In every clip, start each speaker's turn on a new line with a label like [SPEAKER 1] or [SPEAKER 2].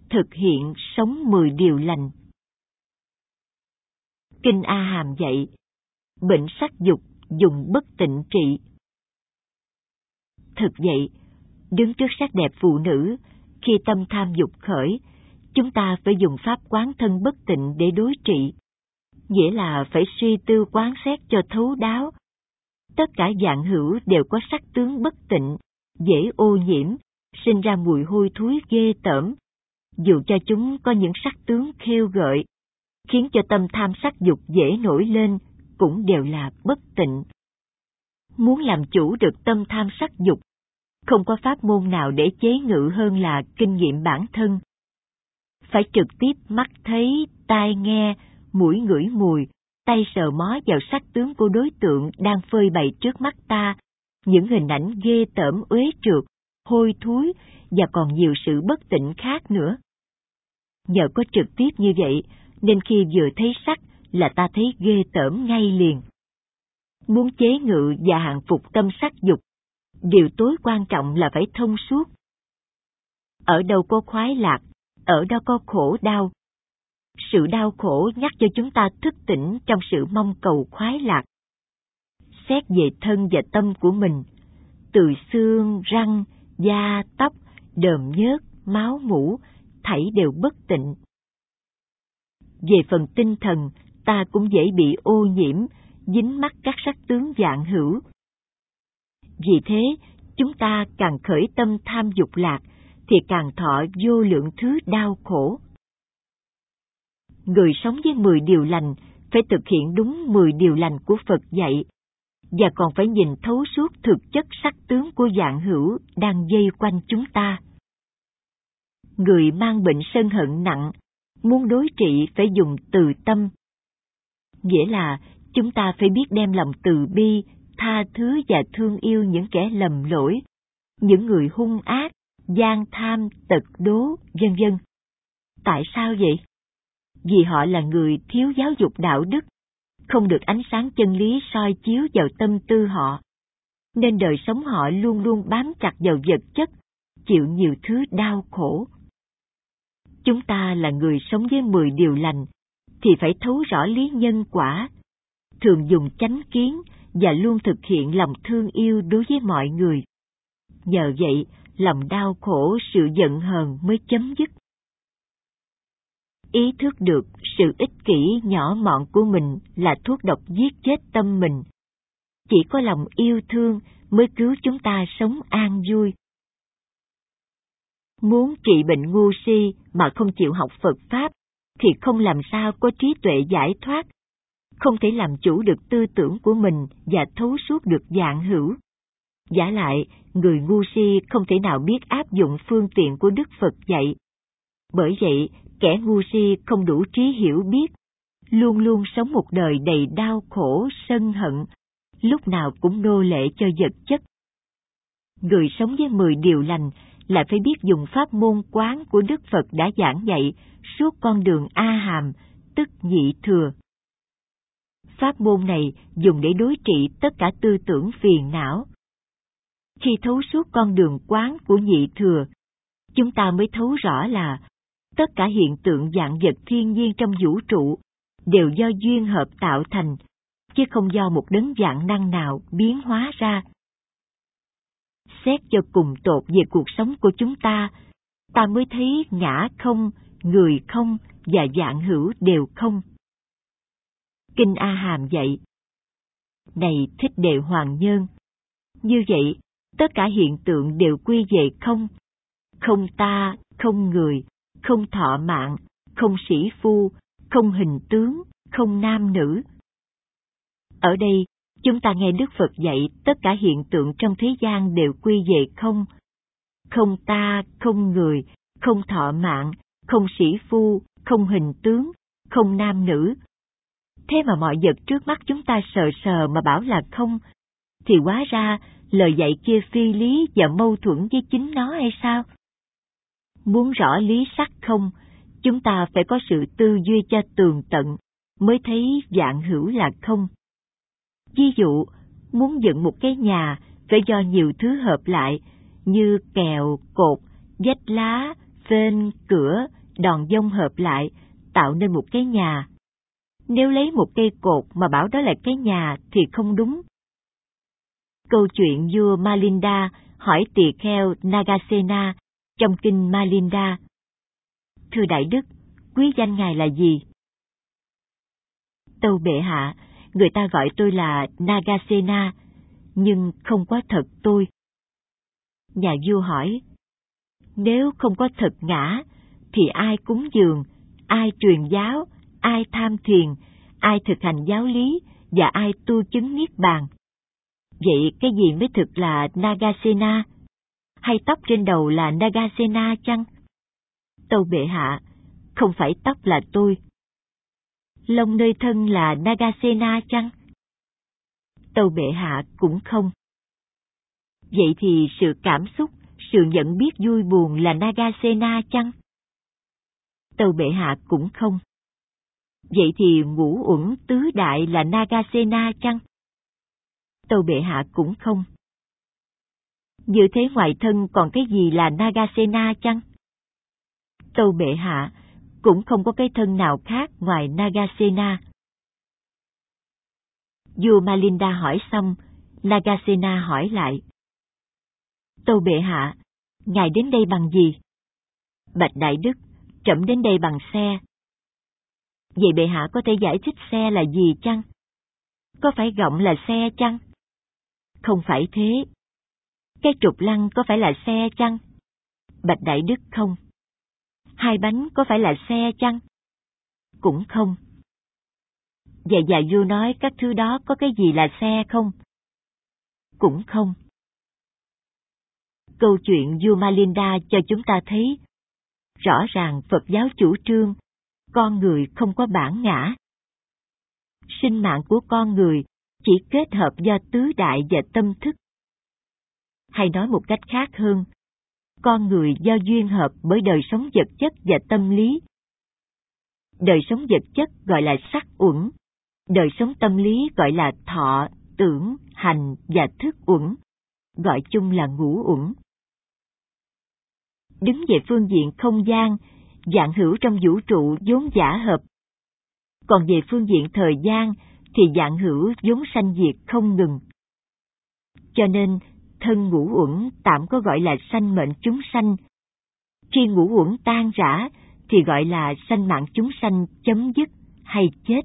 [SPEAKER 1] thực hiện sống 10 điều lành. Kinh A Hàm dạy, bệnh sắc dục dùng bất tịnh trị. Thực vậy, đứng trước sắc đẹp phụ nữ, khi tâm tham dục khởi, chúng ta phải dùng pháp quán thân bất tịnh để đối trị. Nghĩa là phải suy tư quán xét cho thấu đáo. Tất cả dạng hữu đều có sắc tướng bất tịnh, dễ ô nhiễm, sinh ra mùi hôi thối ghê tởm. Dù cho chúng có những sắc tướng khêu gợi, khiến cho tâm tham sắc dục dễ nổi lên, cũng đều là bất tịnh. Muốn làm chủ được tâm tham sắc dục, không có pháp môn nào để chế ngự hơn là kinh nghiệm bản thân. Phải trực tiếp mắt thấy, tai nghe, mũi ngửi mùi, tay sờ mó vào sắc tướng của đối tượng đang phơi bày trước mắt ta, những hình ảnh ghê tởm uế trượt, hôi thối và còn nhiều sự bất tịnh khác nữa. Nhờ có trực tiếp như vậy, nên khi vừa thấy sắc là ta thấy ghê tởm ngay liền. Muốn chế ngự và hạn phục tâm sắc dục, điều tối quan trọng là phải thông suốt. Ở đâu có khoái lạc, ở đó có khổ đau. Sự đau khổ nhắc cho chúng ta thức tỉnh trong sự mong cầu khoái lạc. Xét về thân và tâm của mình, từ xương, răng, da, tóc, đờm nhớt, máu mủ, thảy đều bất tịnh. Về phần tinh thần, ta cũng dễ bị ô nhiễm, dính mắc các sắc tướng vạn hữu. Vì thế, chúng ta càng khởi tâm tham dục lạc, thì càng thọ vô lượng thứ đau khổ. Người sống với 10 điều lành phải thực hiện đúng 10 điều lành của Phật dạy, và còn phải nhìn thấu suốt thực chất sắc tướng của vạn hữu đang vây quanh chúng ta. Người mang bệnh sân hận nặng, muốn đối trị phải dùng từ tâm. Nghĩa là chúng ta phải biết đem lòng từ bi, tha thứ và thương yêu những kẻ lầm lỗi, những người hung ác, gian tham, tật đố, vân vân. Tại sao vậy? Vì họ là người thiếu giáo dục đạo đức, không được ánh sáng chân lý soi chiếu vào tâm tư họ, nên đời sống họ luôn luôn bám chặt vào vật chất, chịu nhiều thứ đau khổ. Chúng ta là người sống với 10 điều lành, thì phải thấu rõ lý nhân quả, thường dùng chánh kiến và luôn thực hiện lòng thương yêu đối với mọi người. Nhờ vậy, lòng đau khổ, sự giận hờn mới chấm dứt. Ý thức được sự ích kỷ nhỏ mọn của mình là thuốc độc giết chết tâm mình. Chỉ có lòng yêu thương mới cứu chúng ta sống an vui. Muốn trị bệnh ngu si mà không chịu học Phật Pháp, thì không làm sao có trí tuệ giải thoát, không thể làm chủ được tư tưởng của mình và thấu suốt được vạn hữu. Vả lại, người ngu si không thể nào biết áp dụng phương tiện của Đức Phật dạy. Bởi vậy, kẻ ngu si không đủ trí hiểu biết, luôn luôn sống một đời đầy đau khổ, sân hận, lúc nào cũng nô lệ cho vật chất. Người sống với 10 điều lành lại phải biết dùng pháp môn quán của Đức Phật đã giảng dạy suốt con đường A Hàm, tức nhị thừa. Pháp môn này dùng để đối trị tất cả tư tưởng phiền não. Khi thấu suốt con đường quán của nhị thừa, chúng ta mới thấu rõ là tất cả hiện tượng vạn vật thiên nhiên trong vũ trụ đều do duyên hợp tạo thành, chứ không do một đấng vạn năng nào biến hóa ra. Xét cho cùng tột về cuộc sống của chúng ta, ta mới thấy ngã không, người không và vạn hữu đều không. Kinh A Hàm dạy: Này Thích Đệ Hoàng Nhân, như vậy, tất cả hiện tượng đều quy về không. Không ta, không người, không thọ mạng, không sĩ phu, không hình tướng, không nam nữ. Ở đây, chúng ta nghe Đức Phật dạy tất cả hiện tượng trong thế gian đều quy về không. Không ta, không người, không thọ mạng, không sĩ phu, không hình tướng, không nam nữ. Thế mà mọi vật trước mắt chúng ta sờ sờ mà bảo là không, thì hóa ra lời dạy kia phi lý và mâu thuẫn với chính nó hay sao? Muốn rõ lý sắc không, chúng ta phải có sự tư duy cho tường tận, mới thấy vạn hữu là không. Ví dụ, muốn dựng một cái nhà phải do nhiều thứ hợp lại, như kèo, cột, vách lá, phên, cửa, đòn dông hợp lại, tạo nên một cái nhà. Nếu lấy một cây cột mà bảo đó là cái nhà thì không đúng. Câu chuyện vua Malinda hỏi tỳ kheo Nagasena trong kinh Malinda: Thưa Đại Đức, quý danh ngài là gì? Tâu bệ hạ, người ta gọi tôi là Nagasena, nhưng không có thật tôi. Nhà vua hỏi: Nếu không có thật ngã, thì ai cúng dường, ai truyền giáo, ai tham thiền, ai thực hành giáo lý và ai tu chứng niết bàn? Vậy cái gì mới thực là Nagasena? Hay tóc trên đầu là Nagasena chăng? Tâu bệ hạ, không phải tóc là tôi. Lông nơi thân là Nagasena chăng? Tâu bệ hạ, cũng không. Vậy thì sự cảm xúc, sự nhận biết vui buồn là Nagasena chăng? Tâu bệ hạ, cũng không. Vậy thì ngũ uẩn tứ đại là Nagasena chăng? Tâu bệ hạ, cũng không. Như thế ngoài thân còn cái gì là Nagasena chăng? Tâu bệ hạ, cũng không có cái thân nào khác ngoài Nagasena. Vua Malinda hỏi xong, Nagasena hỏi lại: Tâu bệ hạ, ngài đến đây bằng gì? Bạch Đại Đức, trẫm đến đây bằng xe. Vậy bệ hạ có thể giải thích xe là gì chăng? Có phải gọng là xe chăng? Không phải thế. Cái trục lăng có phải là xe chăng? Bạch Đại Đức, không. Hai bánh có phải là xe chăng? Cũng không. Vậy và vua nói các thứ đó có cái gì là xe không? Cũng không. Câu chuyện vua Malinda cho chúng ta thấy rõ ràng Phật giáo chủ trương con người không có bản ngã. Sinh mạng của con người chỉ kết hợp do tứ đại và tâm thức. Hay nói một cách khác hơn, con người do duyên hợp bởi đời sống vật chất và tâm lý. Đời sống vật chất gọi là sắc uẩn, đời sống tâm lý gọi là thọ, tưởng, hành và thức uẩn, gọi chung là ngũ uẩn. Đứng về phương diện không gian, vạn hữu trong vũ trụ vốn giả hợp. Còn về phương diện thời gian thì vạn hữu vốn sanh diệt không ngừng. Cho nên thân ngũ uẩn tạm có gọi là sanh mệnh chúng sanh. Khi ngũ uẩn tan rã thì gọi là sanh mạng chúng sanh chấm dứt hay chết.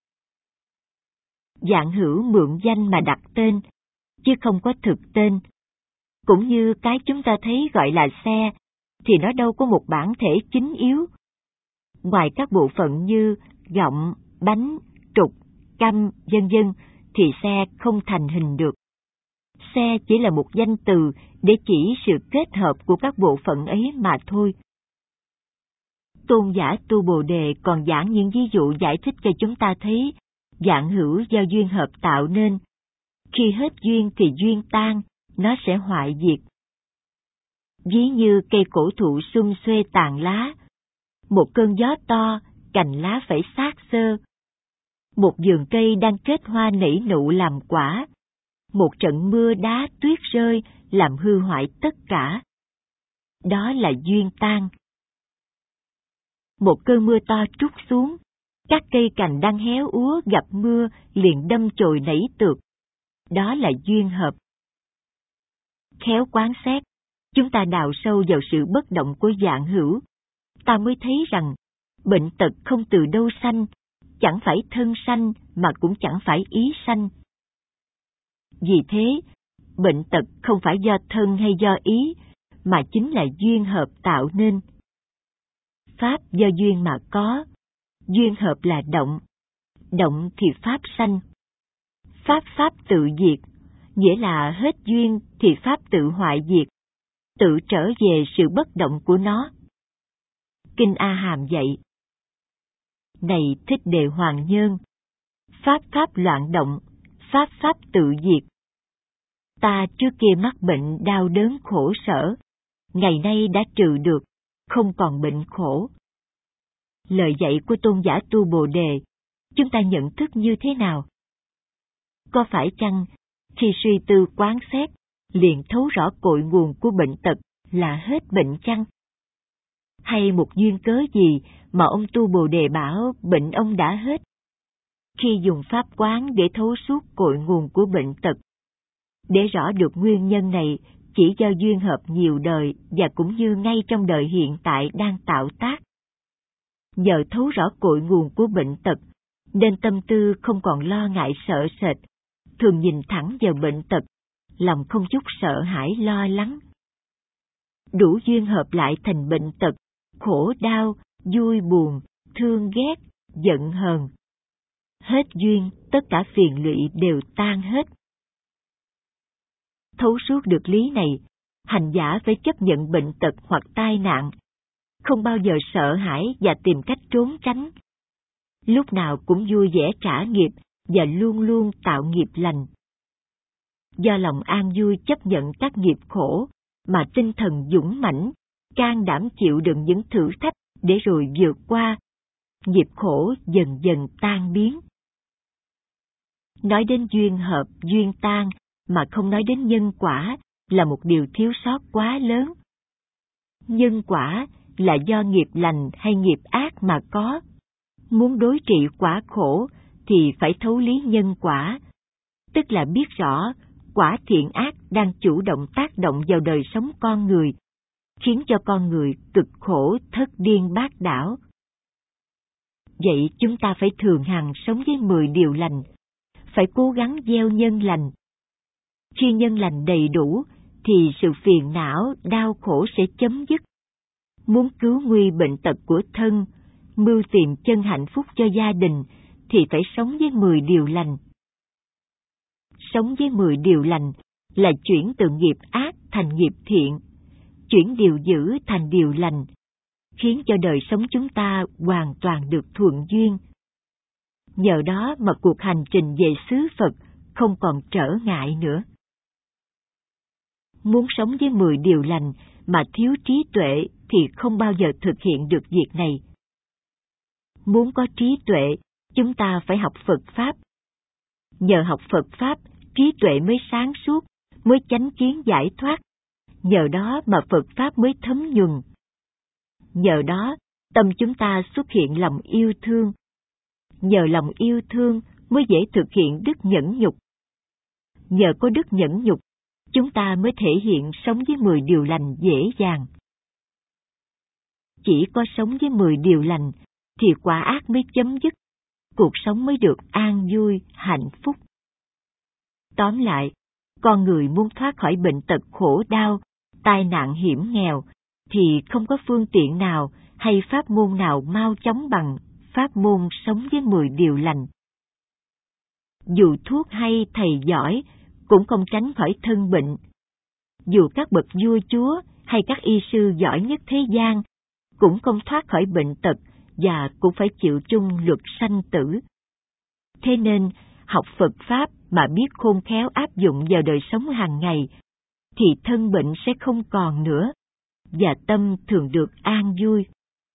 [SPEAKER 1] Vạn hữu mượn danh mà đặt tên, chứ không có thực tên. Cũng như cái chúng ta thấy gọi là xe, thì nó đâu có một bản thể chính yếu. Ngoài các bộ phận như gọng, bánh, trục, căm, vân vân, thì xe không thành hình được. Xe chỉ là một danh từ để chỉ sự kết hợp của các bộ phận ấy mà thôi. Tôn giả Tu Bồ Đề còn giảng những ví dụ giải thích cho chúng ta thấy vạn hữu do duyên hợp tạo nên. Khi hết duyên thì duyên tan, nó sẽ hoại diệt. Ví như cây cổ thụ sum xuê tàn lá, một cơn gió to, cành lá phải xác xơ. Một vườn cây đang kết hoa nảy nụ làm quả, một trận mưa đá tuyết rơi làm hư hoại tất cả. Đó là duyên tan. Một cơn mưa to trút xuống, các cây cành đang héo úa gặp mưa liền đâm chồi nảy tược. Đó là duyên hợp. Khéo quán xét, chúng ta đào sâu vào sự bất động của vạn hữu, ta mới thấy rằng bệnh tật không từ đâu sanh, chẳng phải thân sanh mà cũng chẳng phải ý sanh. Vì thế, bệnh tật không phải do thân hay do ý, mà chính là duyên hợp tạo nên. Pháp do duyên mà có, duyên hợp là động, động thì pháp sanh. Pháp tự diệt, nghĩa là hết duyên thì pháp tự hoại diệt, tự trở về sự bất động của nó. Kinh A Hàm dạy: Này Thích Đề Hoàng Nhơn, pháp loạn động, pháp tự diệt. Ta trước kia mắc bệnh đau đớn khổ sở, ngày nay đã trừ được, không còn bệnh khổ. Lời dạy của tôn giả Tu Bồ Đề, chúng ta nhận thức như thế nào? Có phải chăng khi suy tư quán xét, liền thấu rõ cội nguồn của bệnh tật là hết bệnh chăng? hay một duyên cớ gì mà ông tu Bồ Đề bảo bệnh ông đã hết. Khi dùng pháp quán để thấu suốt cội nguồn của bệnh tật, để rõ được nguyên nhân này chỉ do duyên hợp nhiều đời và cũng như ngay trong đời hiện tại đang tạo tác. Nhờ thấu rõ cội nguồn của bệnh tật, nên tâm tư không còn lo ngại sợ sệt, thường nhìn thẳng vào bệnh tật, lòng không chút sợ hãi lo lắng. Đủ duyên hợp lại thành bệnh tật, khổ đau, vui buồn, thương ghét, giận hờn. Hết duyên, tất cả phiền lụy đều tan hết. Thấu suốt được lý này, hành giả phải chấp nhận bệnh tật hoặc tai nạn, không bao giờ sợ hãi và tìm cách trốn tránh. Lúc nào cũng vui vẻ trả nghiệp và luôn luôn tạo nghiệp lành. Do lòng an vui chấp nhận các nghiệp khổ, mà tinh thần dũng mãnh, can đảm chịu đựng những thử thách để rồi vượt qua, nghiệp khổ dần dần tan biến. Nói đến duyên hợp, duyên tan, mà không nói đến nhân quả là một điều thiếu sót quá lớn. Nhân quả là do nghiệp lành hay nghiệp ác mà có. Muốn đối trị quả khổ thì phải thấu lý nhân quả, tức là biết rõ quả thiện ác đang chủ động tác động vào đời sống con người, khiến cho con người cực khổ thất điên bát đảo. Vậy chúng ta phải thường hằng sống với 10 điều lành, phải cố gắng gieo nhân lành. Khi nhân lành đầy đủ thì sự phiền não, đau khổ sẽ chấm dứt. Muốn cứu nguy bệnh tật của thân, mưu tìm chân hạnh phúc cho gia đình thì phải sống với 10 điều lành. Sống với 10 điều lành là chuyển từ nghiệp ác thành nghiệp thiện, chuyển điều dữ thành điều lành, khiến cho đời sống chúng ta hoàn toàn được thuận duyên. Nhờ đó mà cuộc hành trình về xứ Phật không còn trở ngại nữa. Muốn sống với 10 điều lành mà thiếu trí tuệ thì không bao giờ thực hiện được việc này. Muốn có trí tuệ, chúng ta phải học Phật Pháp. Nhờ học Phật Pháp, trí tuệ mới sáng suốt, mới chánh kiến giải thoát. Nhờ đó mà Phật Pháp mới thấm nhuần. Nhờ đó, tâm chúng ta xuất hiện lòng yêu thương. Nhờ lòng yêu thương mới dễ thực hiện đức nhẫn nhục. Nhờ có đức nhẫn nhục, chúng ta mới thể hiện sống với 10 điều lành dễ dàng. Chỉ có sống với 10 điều lành thì quả ác mới chấm dứt, cuộc sống mới được an vui, hạnh phúc. Tóm lại, con người muốn thoát khỏi bệnh tật khổ đau, tai nạn hiểm nghèo, thì không có phương tiện nào hay pháp môn nào mau chóng bằng pháp môn sống với 10 điều lành. Dù thuốc hay thầy giỏi, cũng không tránh khỏi thân bệnh. Dù các bậc vua chúa hay các y sư giỏi nhất thế gian, cũng không thoát khỏi bệnh tật và cũng phải chịu chung luật sanh tử. Thế nên, học Phật Pháp mà biết khôn khéo áp dụng vào đời sống hàng ngày, thì thân bệnh sẽ không còn nữa, và tâm thường được an vui.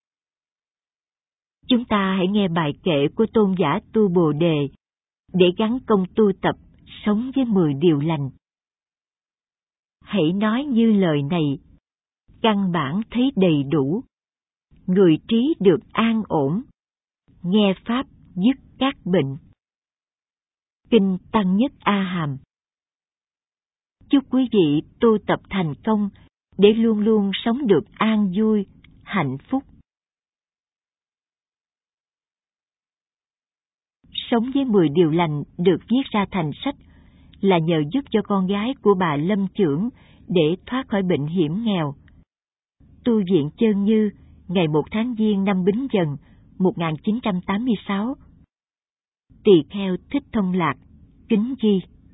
[SPEAKER 1] Chúng ta hãy nghe bài kệ của tôn giả Tu Bồ Đề, để gắn công tu tập sống với 10 điều lành. Hãy nói như lời này, căn bản thấy đầy đủ, người trí được an ổn, nghe Pháp dứt các bệnh. Kinh Tăng Nhất A Hàm. Chúc quý vị tu tập thành công để luôn luôn sống được an vui, hạnh phúc. Sống với 10 điều lành được viết ra thành sách là nhờ giúp cho con gái của bà Lâm Chưởng để thoát khỏi bệnh hiểm nghèo. Tu viện Chơn Như, ngày 1 tháng Giêng năm Bính Dần, 1986. Tỳ kheo Thích Thông Lạc, kính ghi.